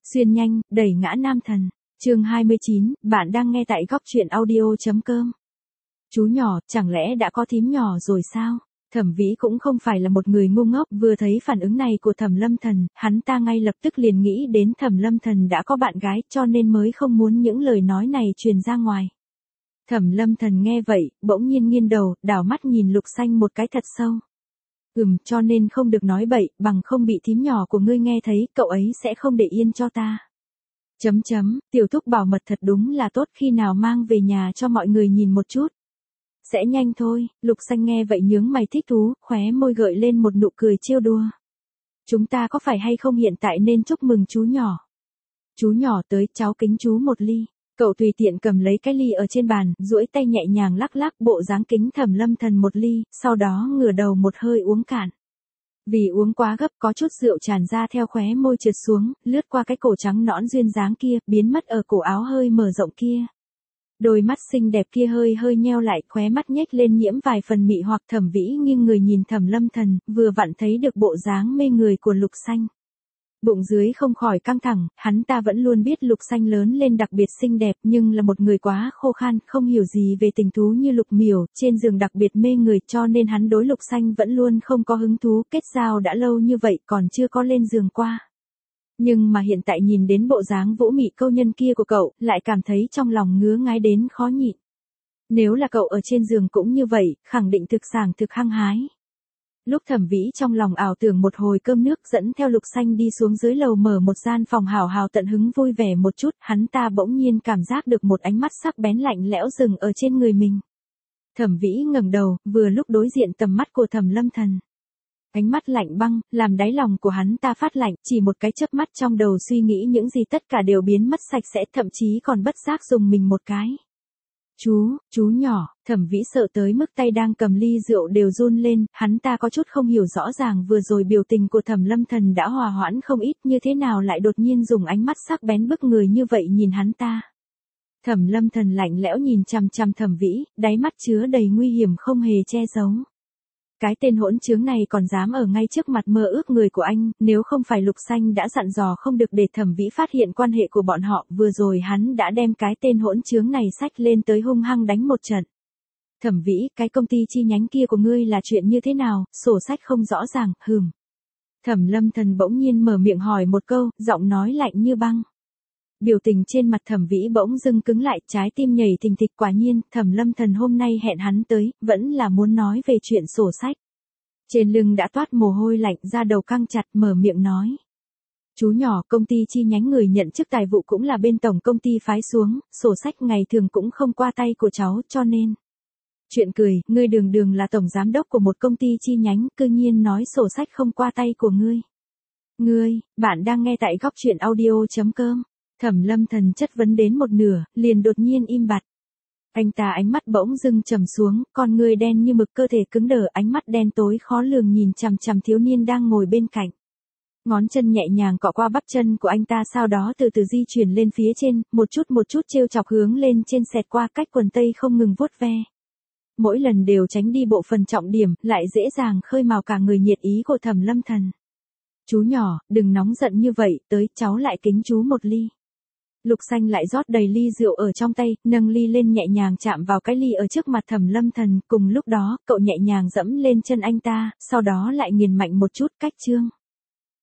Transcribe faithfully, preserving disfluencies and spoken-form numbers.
Xuyên nhanh, đẩy ngã nam thần. Chương hai mươi chín, bạn đang nghe tại góc truyện audio chấm com. Chú nhỏ, chẳng lẽ đã có thím nhỏ rồi sao? Thẩm Vĩ cũng không phải là một người ngu ngốc, vừa thấy phản ứng này của Thẩm Lâm Thần, hắn ta ngay lập tức liền nghĩ đến Thẩm Lâm Thần đã có bạn gái, cho nên mới không muốn những lời nói này truyền ra ngoài. Thẩm Lâm Thần nghe vậy, bỗng nhiên nghiêng đầu, đảo mắt nhìn Lục Xanh một cái thật sâu. Ừm, cho nên không được nói bậy, bằng không bị thím nhỏ của ngươi nghe thấy, cậu ấy sẽ không để yên cho ta. Chấm chấm, tiểu thúc bảo mật thật đúng là tốt, khi nào mang về nhà cho mọi người nhìn một chút. Sẽ nhanh thôi. Lục Xanh nghe vậy nhướng mày thích thú, khóe môi gợi lên một nụ cười trêu đùa. Chúng ta có phải hay không hiện tại nên chúc mừng chú nhỏ? Chú nhỏ tới, cháu kính chú một ly. Cậu tùy tiện cầm lấy cái ly ở trên bàn, duỗi tay nhẹ nhàng lắc lắc, bộ dáng kính Thẩm Lâm Thần một ly, sau đó ngửa đầu một hơi uống cạn. Vì uống quá gấp, có chút rượu tràn ra theo khóe môi trượt xuống, lướt qua cái cổ trắng nõn duyên dáng kia, biến mất ở cổ áo hơi mở rộng kia. Đôi mắt xinh đẹp kia hơi hơi nheo lại, khóe mắt nhếch lên nhiễm vài phần mị hoặc. Thẩm Vĩ nghiêng người nhìn Thẩm Lâm Thần, vừa vặn thấy được bộ dáng mê người của Lục Xanh. Bụng dưới không khỏi căng thẳng, hắn ta vẫn luôn biết Lục Xanh lớn lên đặc biệt xinh đẹp, nhưng là một người quá khô khan, không hiểu gì về tình thú như Lục Miểu, trên giường đặc biệt mê người, cho nên hắn đối Lục Xanh vẫn luôn không có hứng thú, kết giao đã lâu như vậy còn chưa có lên giường qua. Nhưng mà hiện tại nhìn đến bộ dáng vũ mị câu nhân kia của cậu, lại cảm thấy trong lòng ngứa ngái đến khó nhịn. Nếu là cậu ở trên giường cũng như vậy, khẳng định thực sảng thực hăng hái. Lúc Thẩm Vĩ trong lòng ảo tưởng một hồi cơm nước, dẫn theo Lục Xanh đi xuống dưới lầu mở một gian phòng hào hào tận hứng vui vẻ một chút, hắn ta bỗng nhiên cảm giác được một ánh mắt sắc bén lạnh lẽo dừng ở trên người mình. Thẩm Vĩ ngẩng đầu, vừa lúc đối diện tầm mắt của Thẩm Lâm Thần. Ánh mắt lạnh băng, làm đáy lòng của hắn ta phát lạnh, chỉ một cái chớp mắt trong đầu suy nghĩ những gì tất cả đều biến mất sạch sẽ, thậm chí còn bất giác dùng mình một cái. Chú, chú nhỏ. Thẩm Vĩ sợ tới mức tay đang cầm ly rượu đều run lên, hắn ta có chút không hiểu rõ ràng vừa rồi biểu tình của Thẩm Lâm Thần đã hòa hoãn không ít, như thế nào lại đột nhiên dùng ánh mắt sắc bén bức người như vậy nhìn hắn ta. Thẩm Lâm Thần lạnh lẽo nhìn chằm chằm Thẩm Vĩ, đáy mắt chứa đầy nguy hiểm không hề che giấu. Cái tên hỗn trướng này còn dám ở ngay trước mặt mơ ước người của anh, nếu không phải Lục Xanh đã dặn dò không được để Thẩm Vĩ phát hiện quan hệ của bọn họ, vừa rồi hắn đã đem cái tên hỗn trướng này xách lên tới hung hăng đánh một trận. Thẩm Vĩ, cái công ty chi nhánh kia của ngươi là chuyện như thế nào, sổ sách không rõ ràng, hừm. Thẩm Lâm Thần bỗng nhiên mở miệng hỏi một câu, giọng nói lạnh như băng. Biểu tình trên mặt Thẩm Vĩ bỗng dưng cứng lại, trái tim nhảy thình thịch, quả nhiên, Thẩm Lâm Thần hôm nay hẹn hắn tới, vẫn là muốn nói về chuyện sổ sách. Trên lưng đã toát mồ hôi lạnh, da đầu căng chặt, mở miệng nói. Chú nhỏ, công ty chi nhánh người nhận chức tài vụ cũng là bên tổng công ty phái xuống, sổ sách ngày thường cũng không qua tay của cháu, cho nên. Chuyện cười, ngươi đường đường là tổng giám đốc của một công ty chi nhánh, cư nhiên nói sổ sách không qua tay của ngươi. Ngươi, bạn đang nghe tại góc truyện audio chấm com. Thẩm Lâm Thần chất vấn đến một nửa, liền đột nhiên im bặt. Anh ta ánh mắt bỗng dưng trầm xuống, con người đen như mực, cơ thể cứng đờ, ánh mắt đen tối khó lường nhìn chằm chằm thiếu niên đang ngồi bên cạnh. Ngón chân nhẹ nhàng cọ qua bắp chân của anh ta, sau đó từ từ di chuyển lên phía trên, một chút một chút trêu chọc hướng lên trên, xẹt qua cách quần tây không ngừng vuốt ve. Mỗi lần đều tránh đi bộ phận trọng điểm, lại dễ dàng khơi mào cả người nhiệt ý của Thẩm Lâm Thần. Chú nhỏ, đừng nóng giận như vậy, tới, cháu lại kính chú một ly. Lục Xanh lại rót đầy ly rượu ở trong tay, nâng ly lên nhẹ nhàng chạm vào cái ly ở trước mặt Thẩm Lâm Thần, cùng lúc đó, cậu nhẹ nhàng dẫm lên chân anh ta, sau đó lại nghiền mạnh một chút, cách chương.